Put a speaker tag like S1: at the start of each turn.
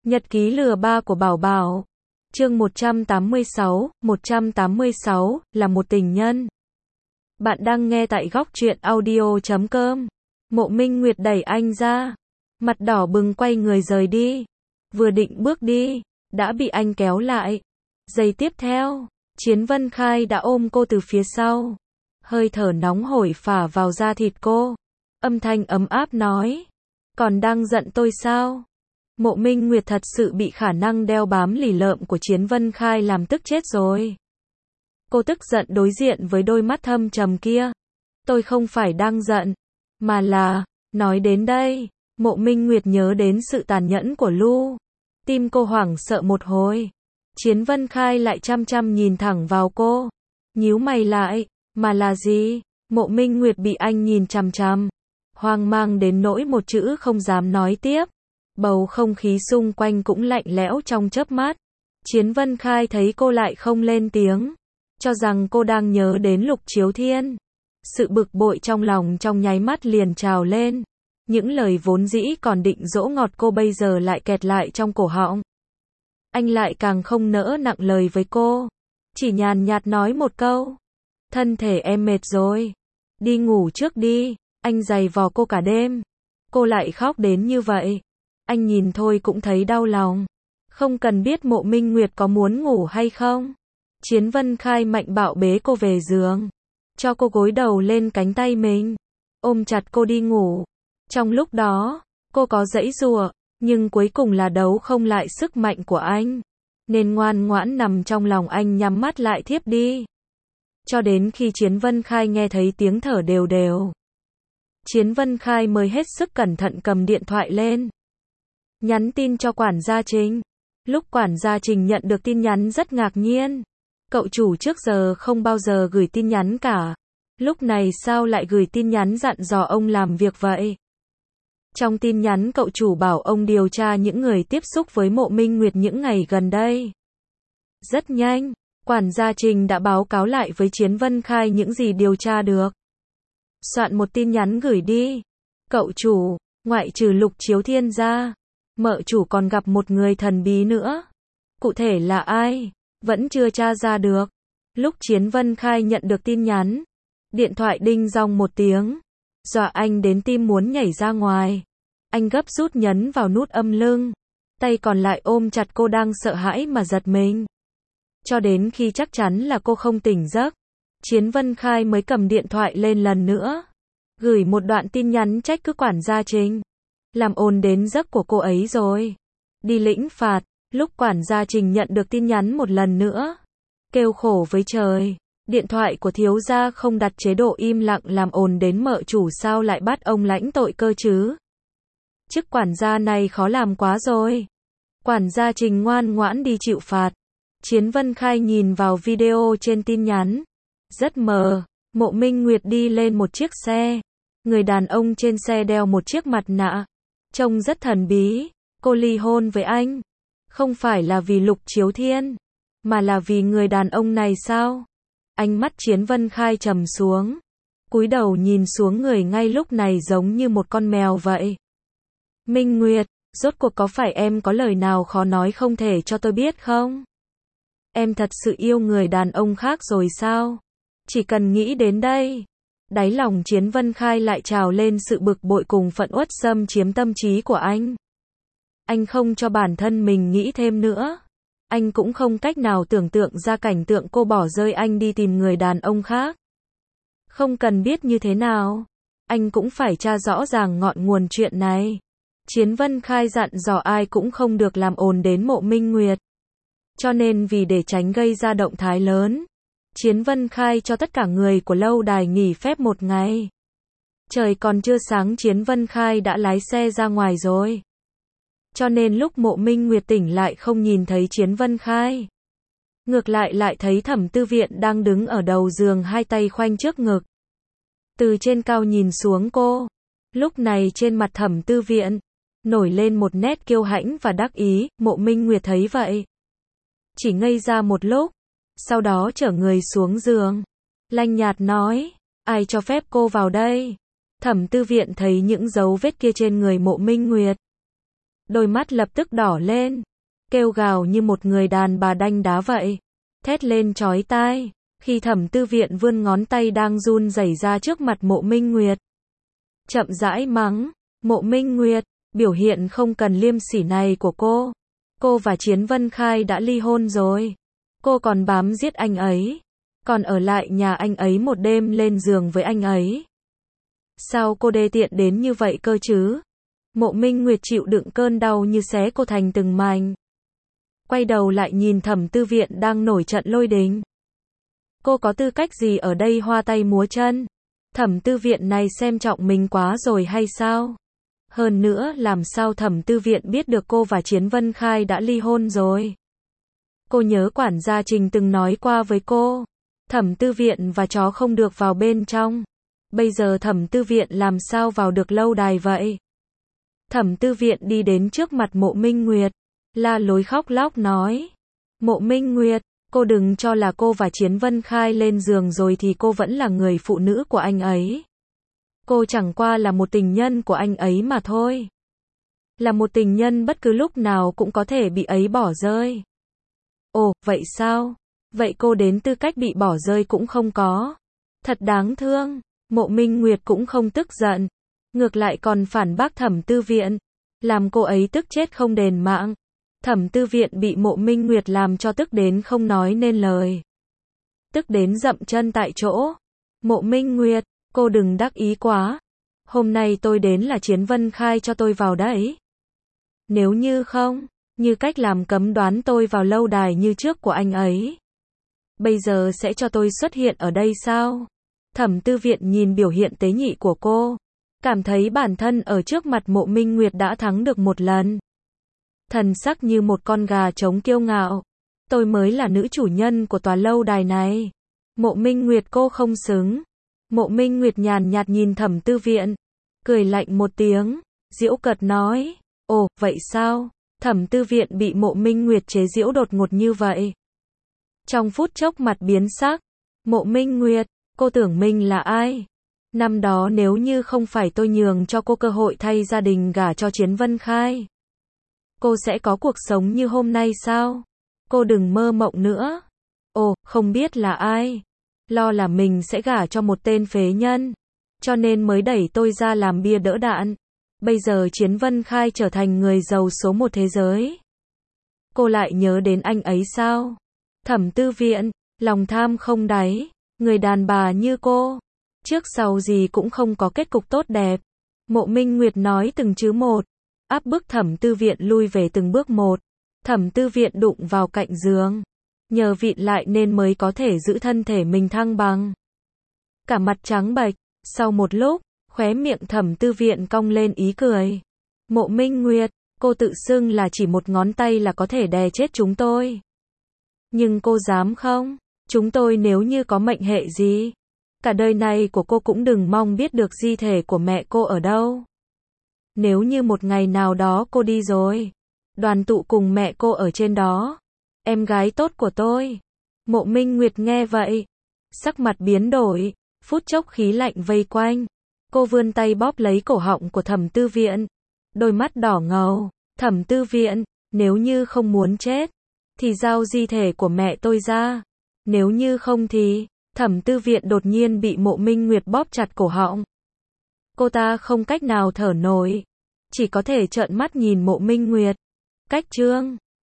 S1: Nhật ký lừa ba của Bảo Bảo. Chương 186, là một tình nhân. Bạn đang nghe tại góc truyện audio.com. Mộ Minh Nguyệt đẩy anh ra, mặt đỏ bừng quay người rời đi. Vừa định bước đi, đã bị anh kéo lại. Giây tiếp theo, Chiến Vân Khai đã ôm cô từ phía sau. Hơi thở nóng hổi phả vào da thịt cô. Âm thanh ấm áp nói: "Còn đang giận tôi sao?" Mộ Minh Nguyệt thật sự bị khả năng đeo bám lì lợm của Chiến Vân Khai làm tức chết rồi. Cô tức giận đối diện với đôi mắt thâm trầm kia. "Tôi không phải đang giận, mà là..." Nói đến đây, Mộ Minh Nguyệt nhớ đến sự tàn nhẫn của Lu. Tim cô hoảng sợ một hồi. Chiến Vân Khai lại chăm chăm nhìn thẳng vào cô. Nhíu mày lại, "Mà là gì?" Mộ Minh Nguyệt bị anh nhìn chằm chằm, hoang mang đến nỗi một chữ không dám nói tiếp. Bầu không khí xung quanh cũng lạnh lẽo trong chớp mắt. Chiến Vân Khai thấy cô lại không lên tiếng, cho rằng cô đang nhớ đến Lục Chiếu Thiên. Sự bực bội trong lòng trong nháy mắt liền trào lên. Những lời vốn dĩ còn định dỗ ngọt cô bây giờ lại kẹt lại trong cổ họng. Anh lại càng không nỡ nặng lời với cô, chỉ nhàn nhạt nói một câu: "Thân thể em mệt rồi, đi ngủ trước đi." Anh giày vò cô cả đêm, cô lại khóc đến như vậy. Anh nhìn thôi cũng thấy đau lòng. Không cần biết Mộ Minh Nguyệt có muốn ngủ hay không. Chiến Vân Khai mạnh bạo bế cô về giường, cho cô gối đầu lên cánh tay mình, ôm chặt cô đi ngủ. Trong lúc đó, cô có giãy giụa, nhưng cuối cùng là đấu không lại sức mạnh của anh, nên ngoan ngoãn nằm trong lòng anh nhắm mắt lại thiếp đi. Cho đến khi Chiến Vân Khai nghe thấy tiếng thở đều đều, Chiến Vân Khai mới hết sức cẩn thận cầm điện thoại lên, nhắn tin cho quản gia Trình. Lúc quản gia Trình nhận được tin nhắn rất ngạc nhiên. Cậu chủ trước giờ không bao giờ gửi tin nhắn cả. Lúc này sao lại gửi tin nhắn dặn dò ông làm việc vậy? Trong tin nhắn cậu chủ bảo ông điều tra những người tiếp xúc với Mộ Minh Nguyệt những ngày gần đây. Rất nhanh, quản gia Trình đã báo cáo lại với Chiến Vân Khai những gì điều tra được. Soạn một tin nhắn gửi đi. "Cậu chủ, ngoại trừ Lục Chiếu Thiên ra, mợ chủ còn gặp một người thần bí nữa. Cụ thể là ai, vẫn chưa tra ra được." Lúc Chiến Vân Khai nhận được tin nhắn, điện thoại đinh dong một tiếng, dọa anh đến tim muốn nhảy ra ngoài. Anh gấp rút nhấn vào nút âm lưng, tay còn lại ôm chặt cô đang sợ hãi mà giật mình. Cho đến khi chắc chắn là cô không tỉnh giấc, Chiến Vân Khai mới cầm điện thoại lên lần nữa, gửi một đoạn tin nhắn trách cứ quản gia Trình, làm ồn đến giấc của cô ấy rồi, đi lĩnh phạt. Lúc quản gia Trình nhận được tin nhắn một lần nữa, kêu khổ với trời, điện thoại của thiếu gia không đặt chế độ im lặng làm ồn đến mợ chủ sao lại bắt ông lãnh tội cơ chứ. Chức quản gia này khó làm quá rồi. Quản gia Trình ngoan ngoãn đi chịu phạt. Chiến Vân Khai nhìn vào video trên tin nhắn, rất mờ. Mộ Minh Nguyệt đi lên một chiếc xe, người đàn ông trên xe đeo một chiếc mặt nạ, trông rất thần bí. Cô ly hôn với anh, không phải là vì Lục Chiếu Thiên, mà là vì người đàn ông này sao? Ánh mắt Chiến Vân Khai trầm xuống, cúi đầu nhìn xuống người ngay lúc này giống như một con mèo vậy. "Minh Nguyệt, rốt cuộc có phải em có lời nào khó nói không thể cho tôi biết không? Em thật sự yêu người đàn ông khác rồi sao?" Chỉ cần nghĩ đến đây, đáy lòng Chiến Vân Khai lại trào lên sự bực bội cùng phẫn uất xâm chiếm tâm trí của anh. Anh không cho bản thân mình nghĩ thêm nữa. Anh cũng không cách nào tưởng tượng ra cảnh tượng cô bỏ rơi anh đi tìm người đàn ông khác. Không cần biết như thế nào, anh cũng phải tra rõ ràng ngọn nguồn chuyện này. Chiến Vân Khai dặn dò ai cũng không được làm ồn đến Mộ Minh Nguyệt. Cho nên vì để tránh gây ra động thái lớn, Chiến Vân Khai cho tất cả người của lâu đài nghỉ phép một ngày. Trời còn chưa sáng Chiến Vân Khai đã lái xe ra ngoài rồi. Cho nên lúc Mộ Minh Nguyệt tỉnh lại không nhìn thấy Chiến Vân Khai. Ngược lại lại thấy Thẩm Tư Viện đang đứng ở đầu giường hai tay khoanh trước ngực. Từ trên cao nhìn xuống cô. Lúc này trên mặt Thẩm Tư Viện nổi lên một nét kiêu hãnh và đắc ý. Mộ Minh Nguyệt thấy vậy, chỉ ngây ra một lúc, sau đó trở người xuống giường, lạnh nhạt nói: "Ai cho phép cô vào đây?" Thẩm Tư Viện thấy những dấu vết kia trên người Mộ Minh Nguyệt, đôi mắt lập tức đỏ lên, kêu gào như một người đàn bà đanh đá vậy, thét lên chói tai, khi Thẩm Tư Viện vươn ngón tay đang run rẩy ra trước mặt Mộ Minh Nguyệt. Chậm rãi mắng, Mộ Minh Nguyệt, biểu hiện không cần liêm sỉ này của cô và Chiến Vân Khai đã ly hôn rồi, cô còn bám giết anh ấy, còn ở lại nhà anh ấy một đêm lên giường với anh ấy. Sao cô đê tiện đến như vậy cơ chứ? Mộ Minh Nguyệt chịu đựng cơn đau như xé cô thành từng mảnh. Quay đầu lại nhìn Thẩm Tư Viện đang nổi trận lôi đình. Cô có tư cách gì ở đây hoa tay múa chân? Thẩm Tư Viện này xem trọng mình quá rồi hay sao? Hơn nữa làm sao Thẩm Tư Viện biết được cô và Chiến Vân Khai đã ly hôn rồi? Cô nhớ quản gia Trình từng nói qua với cô, Thẩm Tư Viện và chó không được vào bên trong. Bây giờ Thẩm Tư Viện làm sao vào được lâu đài vậy? Thẩm Tư Viện đi đến trước mặt Mộ Minh Nguyệt, la lối khóc lóc nói, Mộ Minh Nguyệt, cô đừng cho là cô và Chiến Vân Khai lên giường rồi thì cô vẫn là người phụ nữ của anh ấy. Cô chẳng qua là một tình nhân của anh ấy mà thôi. Là một tình nhân bất cứ lúc nào cũng có thể bị ấy bỏ rơi. Ồ, vậy sao? Vậy cô đến tư cách bị bỏ rơi cũng không có. Thật đáng thương. Mộ Minh Nguyệt cũng không tức giận, ngược lại còn phản bác Thẩm Tư Viện, làm cô ấy tức chết không đền mạng. Thẩm Tư Viện bị Mộ Minh Nguyệt làm cho tức đến không nói nên lời. Tức đến dậm chân tại chỗ. Mộ Minh Nguyệt, cô đừng đắc ý quá. Hôm nay tôi đến là Chiến Vân Khai cho tôi vào đấy. Nếu như không, như cách làm cấm đoán tôi vào lâu đài như trước của anh ấy, bây giờ sẽ cho tôi xuất hiện ở đây sao? Thẩm Tư Viện nhìn biểu hiện tế nhị của cô, cảm thấy bản thân ở trước mặt Mộ Minh Nguyệt đã thắng được một lần. Thần sắc như một con gà trống kiêu ngạo. Tôi mới là nữ chủ nhân của tòa lâu đài này. Mộ Minh Nguyệt cô không xứng. Mộ Minh Nguyệt nhàn nhạt nhìn Thẩm Tư Viện, cười lạnh một tiếng, giễu cợt nói, ồ, vậy sao? Thẩm Tư Viện bị Mộ Minh Nguyệt chế giễu đột ngột như vậy. Trong phút chốc mặt biến sắc, Mộ Minh Nguyệt, cô tưởng mình là ai? Năm đó nếu như không phải tôi nhường cho cô cơ hội thay gia đình gả cho Chiến Vân Khai, cô sẽ có cuộc sống như hôm nay sao? Cô đừng mơ mộng nữa. Ồ, không biết là ai? Lo là mình sẽ gả cho một tên phế nhân, cho nên mới đẩy tôi ra làm bia đỡ đạn. Bây giờ Chiến Vân Khai trở thành người giàu số một thế giới. Cô lại nhớ đến anh ấy sao? Thẩm Tư Viện, lòng tham không đáy. Người đàn bà như cô, trước sau gì cũng không có kết cục tốt đẹp. Mộ Minh Nguyệt nói từng chữ một, áp bức Thẩm Tư Viện lui về từng bước một. Thẩm Tư Viện đụng vào cạnh giường, nhờ vịn lại nên mới có thể giữ thân thể mình thăng bằng. Cả mặt trắng bệch, sau một lúc, khóe miệng Thẩm Tư Viện cong lên ý cười. Mộ Minh Nguyệt, cô tự xưng là chỉ một ngón tay là có thể đè chết chúng tôi. Nhưng cô dám không? Chúng tôi nếu như có mệnh hệ gì, cả đời này của cô cũng đừng mong biết được di thể của mẹ cô ở đâu. Nếu như một ngày nào đó cô đi rồi, đoàn tụ cùng mẹ cô ở trên đó, em gái tốt của tôi. Mộ Minh Nguyệt nghe vậy, sắc mặt biến đổi, phút chốc khí lạnh vây quanh. Cô vươn tay bóp lấy cổ họng của Thẩm Tư Viện, đôi mắt đỏ ngầu. Thẩm Tư Viện, nếu như không muốn chết, thì giao di thể của mẹ tôi ra. Nếu như không thì, Thẩm Tư Viện đột nhiên bị Mộ Minh Nguyệt bóp chặt cổ họng. Cô ta không cách nào thở nổi, chỉ có thể trợn mắt nhìn Mộ Minh Nguyệt. Cách chương